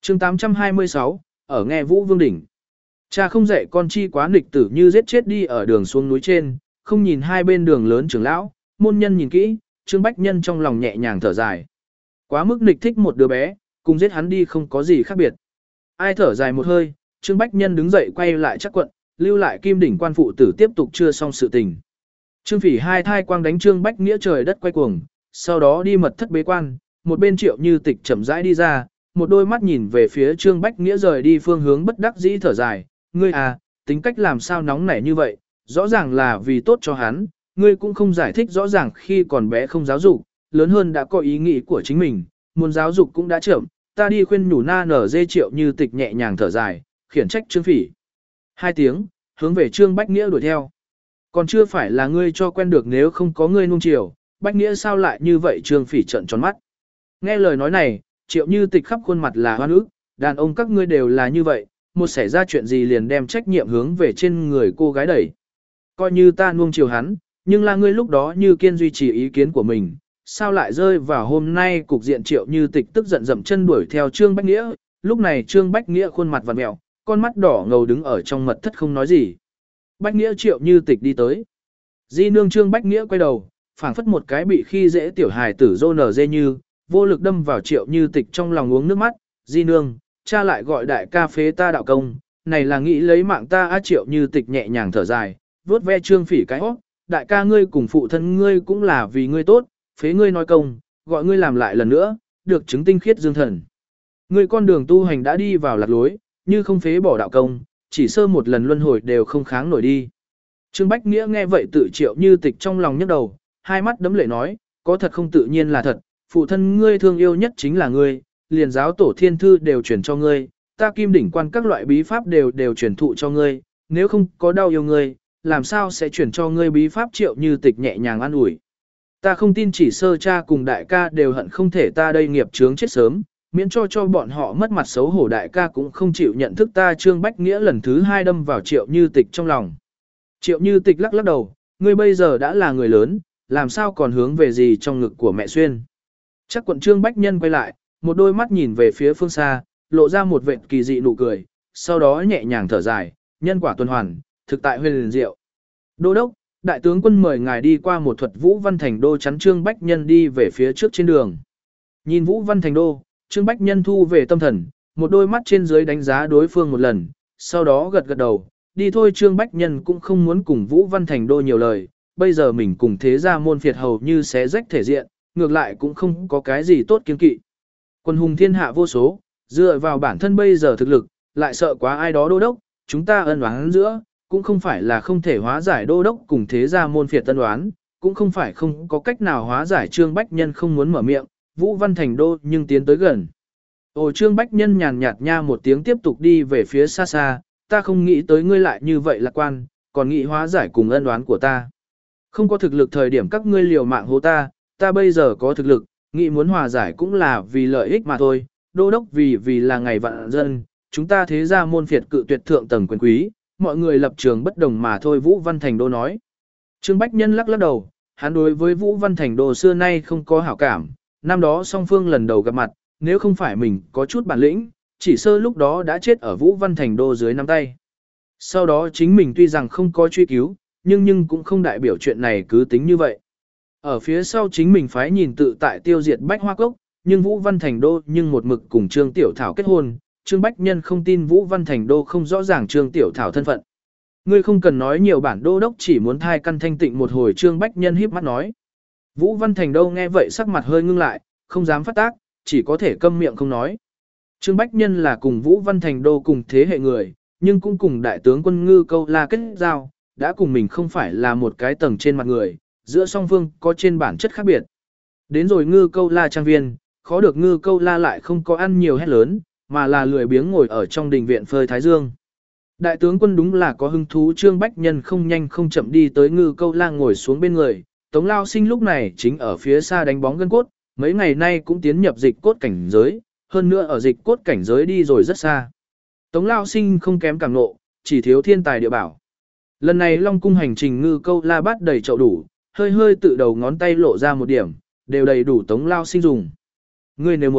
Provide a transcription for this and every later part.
chương 826, ở nghe Vũ Vương Đỉnh. Cha không dạy con chi quá nghịch tử như giết chết đi ở đường xuống núi trên, không nhìn hai bên đường lớn trưởng lão, môn nhân nhìn kỹ, Trương Bách Nhân trong lòng nhẹ nhàng thở dài. Quá mức nghịch thích một đứa bé, cùng giết hắn đi không có gì khác biệt. Ai thở dài một hơi, Trương Bách Nhân đứng dậy quay lại chắc quận, lưu lại Kim Đỉnh quan phụ tử tiếp tục chưa xong sự tình. Trương Phỉ hai thai quang đánh Trương Bách Nghĩa trời đất quay cuồng, sau đó đi mật thất bế quan, một bên Triệu Như Tịch chậm rãi đi ra, một đôi mắt nhìn về phía Trương Bách Nghĩa rời đi phương hướng bất đắc dĩ thở dài, ngươi à, tính cách làm sao nóng nảy như vậy, rõ ràng là vì tốt cho hắn, ngươi cũng không giải thích rõ ràng khi còn bé không giáo dục, lớn hơn đã có ý nghĩ của chính mình, muốn giáo dục cũng đã chậm, ta đi khuyên nhủ na nở dê Triệu Như Tịch nhẹ nhàng thở dài, khiển trách Trương Phỉ. Hai tiếng, hướng về Trương Bách Nghĩa đuổi theo. Còn chưa phải là ngươi cho quen được nếu không có ngươi nuông chiều, Bách Nghĩa sao lại như vậy Trương Phỉ trợn tròn mắt. Nghe lời nói này, Triệu Như Tịch khắp khuôn mặt là hoan ức, đàn ông các ngươi đều là như vậy, một xảy ra chuyện gì liền đem trách nhiệm hướng về trên người cô gái đẩy. Coi như ta nuông chiều hắn, nhưng là ngươi lúc đó như kiên duy trì ý kiến của mình, sao lại rơi vào hôm nay cục diện Triệu Như Tịch tức giận dậm chân đuổi theo Trương Bách Nghĩa, lúc này Trương Bách Nghĩa khuôn mặt vặn mẹo, con mắt đỏ ngầu đứng ở trong mật thất không nói gì. Bách Nghĩa Triệu Như Tịch đi tới. Di nương Trương Bách Nghĩa quay đầu, phảng phất một cái bị khi dễ tiểu hài tử rô nở dê như, vô lực đâm vào Triệu Như Tịch trong lòng uống nước mắt. Di nương, cha lại gọi đại ca phế ta đạo công, này là nghĩ lấy mạng ta á. Triệu Như Tịch nhẹ nhàng thở dài, vuốt ve Trương Phỉ cái hót, đại ca ngươi cùng phụ thân ngươi cũng là vì ngươi tốt, phế ngươi nói công, gọi ngươi làm lại lần nữa, được chứng tinh khiết dương thần. Ngươi con đường tu hành đã đi vào lạc lối, như không phế bỏ đạo công, chỉ sơ một lần luân hồi đều không kháng nổi đi. Trương Bách Nghĩa nghe vậy tự Triệu Như Tịch trong lòng nhức đầu, hai mắt đấm lệ nói, có thật không tự nhiên là thật, phụ thân ngươi thương yêu nhất chính là ngươi, liền giáo tổ thiên thư đều truyền cho ngươi, ta Kim Đỉnh quan các loại bí pháp đều truyền thụ cho ngươi, nếu không có đau yêu ngươi, làm sao sẽ truyền cho ngươi bí pháp. Triệu Như Tịch nhẹ nhàng an ủi. Ta không tin chỉ sơ cha cùng đại ca đều hận không thể ta đây nghiệp chướng chết sớm, miễn cho bọn họ mất mặt xấu hổ. Đại ca cũng không chịu nhận thức ta. Trương Bách Nghĩa lần thứ hai đâm vào Triệu Như Tịch trong lòng. Triệu Như Tịch lắc lắc đầu, ngươi bây giờ đã là người lớn, làm sao còn hướng về gì trong ngực của mẹ xuyên. Chắc quận Trương Bách Nhân quay lại, một đôi mắt nhìn về phía phương xa, lộ ra một vệt kỳ dị nụ cười, sau đó nhẹ nhàng thở dài, nhân quả tuần hoàn, thực tại huyền liền diệu. Đô đốc, đại tướng quân mời ngài đi qua một thuật Vũ Văn Thành Đô. Chắn Trương Bách Nhân đi về phía trước trên đường. Nhìn Vũ Văn Thành Đô, Trương Bách Nhân thu về tâm thần, một đôi mắt trên dưới đánh giá đối phương một lần, sau đó gật gật đầu, đi thôi. Trương Bách Nhân cũng không muốn cùng Vũ Văn Thành Đô nhiều lời, bây giờ mình cùng thế gia môn phiệt hầu như xé rách thể diện, ngược lại cũng không có cái gì tốt kiên kỵ. Quân hùng thiên hạ vô số, dựa vào bản thân bây giờ thực lực, lại sợ quá ai đó đô đốc, chúng ta ân oán giữa, cũng không phải là không thể hóa giải. Đô đốc cùng thế gia môn phiệt tân oán, cũng không phải không có cách nào hóa giải. Trương Bách Nhân không muốn mở miệng, Vũ Văn Thành Đô nhưng tiến tới gần. Ồ, Trương Bách Nhân nhàn nhạt nha một tiếng tiếp tục đi về phía xa xa, ta không nghĩ tới ngươi lại như vậy lạc quan, còn nghĩ hóa giải cùng ân oán của ta. Không có thực lực thời điểm các ngươi liều mạng hố ta, ta bây giờ có thực lực, nghĩ muốn hòa giải cũng là vì lợi ích mà thôi. Đô đốc vì là ngày vạn dân, chúng ta thế gia môn phiệt cự tuyệt thượng tầng quyền quý, mọi người lập trường bất đồng mà thôi. Vũ Văn Thành Đô nói. Trương Bách Nhân lắc lắc đầu, hắn đối với Vũ Văn Thành Đô xưa nay không có hảo cảm, năm đó song phương lần đầu gặp mặt, nếu không phải mình có chút bản lĩnh, chỉ sơ lúc đó đã chết ở Vũ Văn Thành Đô dưới nắm tay. Sau đó chính mình tuy rằng không có truy cứu, nhưng cũng không đại biểu chuyện này cứ tính như vậy. Ở phía sau chính mình phái nhìn tự tại tiêu diệt Bách Hoa Cốc, nhưng Vũ Văn Thành Đô nhưng một mực cùng Trương Tiểu Thảo kết hôn. Trương Bách Nhân không tin Vũ Văn Thành Đô không rõ ràng Trương Tiểu Thảo thân phận. Ngươi không cần nói nhiều, bản đô đốc chỉ muốn thai căn thanh tịnh một hồi. Trương Bách Nhân híp mắt nói. Vũ Văn Thành Đô nghe vậy sắc mặt hơi ngưng lại, không dám phát tác, chỉ có thể câm miệng không nói. Trương Bách Nhân là cùng Vũ Văn Thành Đô cùng thế hệ người, nhưng cũng cùng đại tướng quân Ngư Câu La kết giao, đã cùng mình không phải là một cái tầng trên mặt người, giữa song phương có trên bản chất khác biệt. Đến rồi Ngư Câu La trang viên, khó được Ngư Câu La lại không có ăn nhiều hét lớn, mà là lười biếng ngồi ở trong đình viện phơi thái dương. Đại tướng quân đúng là có hứng thú. Trương Bách Nhân không nhanh không chậm đi tới Ngư Câu La ngồi xuống bên người. Tống Lao Sinh lúc này chính ở phía xa đánh bóng gân cốt, mấy ngày nay cũng tiến nhập dịch cốt cảnh giới, hơn nữa ở dịch cốt cảnh giới đi rồi rất xa. Tống Lao Sinh không kém cảm nộ, chỉ thiếu thiên tài địa bảo. Lần này Long cung hành trình Ngư Câu La bát đầy chậu đủ, hơi hơi tự đầu ngón tay lộ ra một điểm, đều đầy đủ Tống Lao Sinh dùng. Ngươi nếu muốn,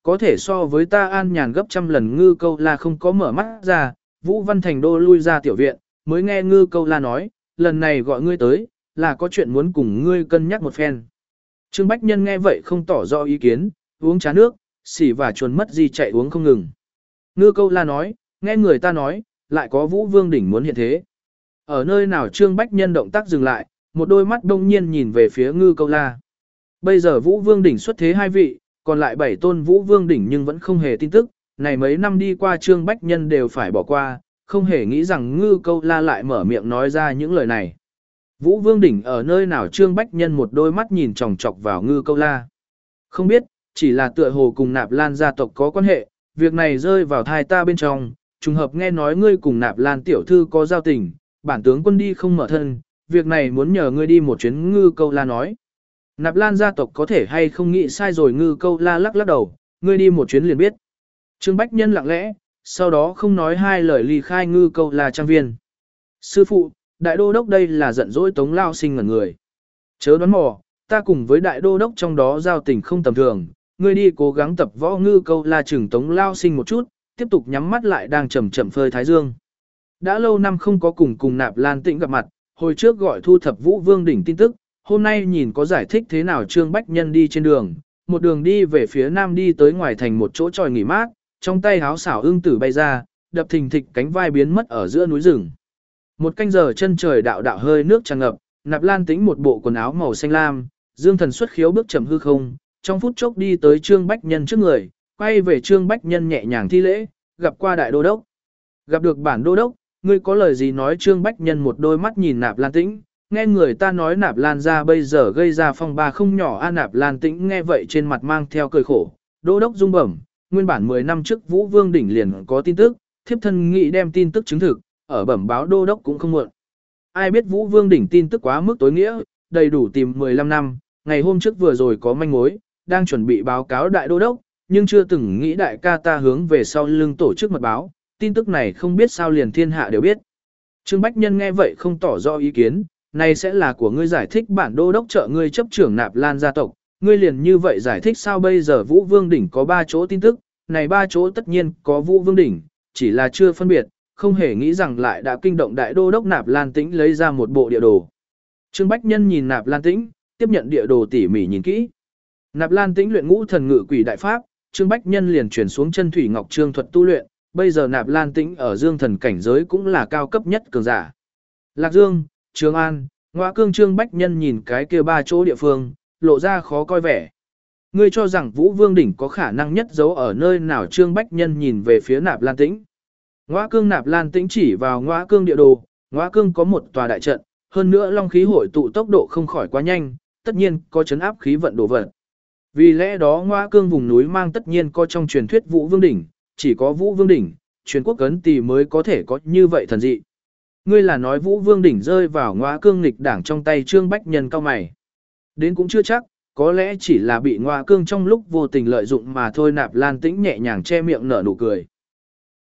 có thể so với ta an nhàn gấp trăm lần. Ngư Câu La không có mở mắt ra, Vũ Văn Thành Đô lui ra tiểu viện, mới nghe Ngư Câu La nói, lần này gọi ngươi tới, là có chuyện muốn cùng ngươi cân nhắc một phen. Trương Bách Nhân nghe vậy không tỏ rõ ý kiến, uống trà nước, xỉ và chuồn mất gì chạy uống không ngừng. Ngư Câu La nói, nghe người ta nói, lại có Vũ Vương Đỉnh muốn hiện thế. Ở nơi nào Trương Bách Nhân động tác dừng lại, một đôi mắt đông nhiên nhìn về phía Ngư Câu La. Bây giờ Vũ Vương Đỉnh xuất thế 2 vị, còn lại 7 tôn Vũ Vương Đỉnh nhưng vẫn không hề tin tức, này mấy năm đi qua Trương Bách Nhân đều phải bỏ qua, không hề nghĩ rằng Ngư Câu La lại mở miệng nói ra những lời này. Vũ Vương Đỉnh ở nơi nào? Trương Bách Nhân một đôi mắt nhìn chòng chọc vào Ngư Câu La. Không biết, chỉ là tựa hồ cùng Nạp Lan gia tộc có quan hệ, việc này rơi vào thai ta bên trong, trùng hợp nghe nói ngươi cùng Nạp Lan tiểu thư có giao tình, bản tướng quân đi không mở thân, việc này muốn nhờ ngươi đi một chuyến. Ngư Câu La nói. Nạp Lan gia tộc có thể hay không nghĩ sai rồi? Ngư Câu La lắc lắc đầu, ngươi đi một chuyến liền biết. Trương Bách Nhân lặng lẽ, sau đó không nói hai lời ly khai Ngư Câu La trang viên. Sư phụ, đại đô đốc đây là giận dỗi Tống Lao Sinh ngẩn người. Chớ đoán mò, ta cùng với đại đô đốc trong đó giao tình không tầm thường, ngươi đi cố gắng tập võ. Ngư Câu La chừng Tống Lao Sinh một chút, tiếp tục nhắm mắt lại đang chậm chậm phơi thái dương. Đã lâu năm không có cùng Nạp Lan Tĩnh gặp mặt, hồi trước gọi thu thập Vũ Vương Đỉnh tin tức, hôm nay nhìn có giải thích thế nào. Trương Bách Nhân đi trên đường, một đường đi về phía nam đi tới ngoài thành một chỗ tròi nghỉ mát, trong tay háo xảo ưng tử bay ra, đập thình thịch cánh vai biến mất ở giữa núi rừng. Một canh giờ chân trời đạo đạo hơi nước tràn ngập, Nạp Lan Tĩnh một bộ quần áo màu xanh lam, dương thần xuất khiếu bước chậm hư không, trong phút chốc đi tới Trương Bách Nhân trước người, quay về Trương Bách Nhân nhẹ nhàng thi lễ, gặp qua đại đô đốc. Gặp được bản đô đốc, ngươi có lời gì nói? Trương Bách Nhân một đôi mắt nhìn Nạp Lan Tĩnh, nghe người ta nói Nạp Lan gia bây giờ gây ra phong ba không nhỏ. Nạp Lan Tĩnh nghe vậy trên mặt mang theo cười khổ, đô đốc dung bẩm, nguyên bản 10 năm trước Vũ Vương Đỉnh liền có tin tức, thiếp thân nghĩ đem tin tức chứng thực, ở bẩm báo đô đốc cũng không muộn. Ai biết Vũ Vương Đỉnh tin tức quá mức tối nghĩa, đầy đủ tìm 15 năm, ngày hôm trước vừa rồi có manh mối, đang chuẩn bị báo cáo đại đô đốc, nhưng chưa từng nghĩ đại ca ta hướng về sau lưng tổ chức mật báo, tin tức này không biết sao liền thiên hạ đều biết. Trương Bách Nhân nghe vậy không tỏ rõ ý kiến, này sẽ là của ngươi giải thích, bản đô đốc trợ ngươi chấp trưởng Nạp Lan gia tộc, ngươi liền như vậy giải thích sao? Bây giờ Vũ Vương Đỉnh có 3 chỗ tin tức, này 3 chỗ tất nhiên có Vũ Vương Đỉnh, chỉ là chưa phân biệt, không hề nghĩ rằng lại đã kinh động đại đô đốc. Nạp Lan Tĩnh lấy ra một bộ địa đồ. Trương Bách Nhân nhìn Nạp Lan Tĩnh, tiếp nhận địa đồ tỉ mỉ nhìn kỹ. Nạp Lan Tĩnh luyện Ngũ Thần Ngự Quỷ đại pháp, Trương Bách Nhân liền chuyển xuống Chân Thủy Ngọc Trương thuật tu luyện, bây giờ Nạp Lan Tĩnh ở Dương Thần cảnh giới cũng là cao cấp nhất cường giả. Lạc Dương, Trường An, Ngoa Cương. Trương Bách Nhân nhìn cái kia 3 chỗ địa phương, lộ ra khó coi vẻ. Ngươi cho rằng Vũ Vương Đỉnh có khả năng nhất giấu ở nơi nào? Trương Bách Nhân nhìn về phía Nạp Lan Tĩnh. Ngoa Cương. Nạp Lan Tĩnh chỉ vào Ngoa Cương địa đồ, Ngoa Cương có một tòa đại trận, hơn nữa long khí hội tụ tốc độ không khỏi quá nhanh, tất nhiên có chấn áp khí vận đồ vật. Vì lẽ đó Ngoa Cương vùng núi mang tất nhiên có trong truyền thuyết Vũ Vương Đỉnh, chỉ có Vũ Vương Đỉnh, truyền quốc cấn tỳ mới có thể có như vậy thần dị. Ngươi là nói Vũ Vương Đỉnh rơi vào Ngoa Cương nghịch đảng trong tay? Trương Bách Nhân cao mày. Đến cũng chưa chắc, có lẽ chỉ là bị Ngoa Cương trong lúc vô tình lợi dụng mà thôi. Nạp Lan Tĩnh nhẹ nhàng che miệng nở nụ cười.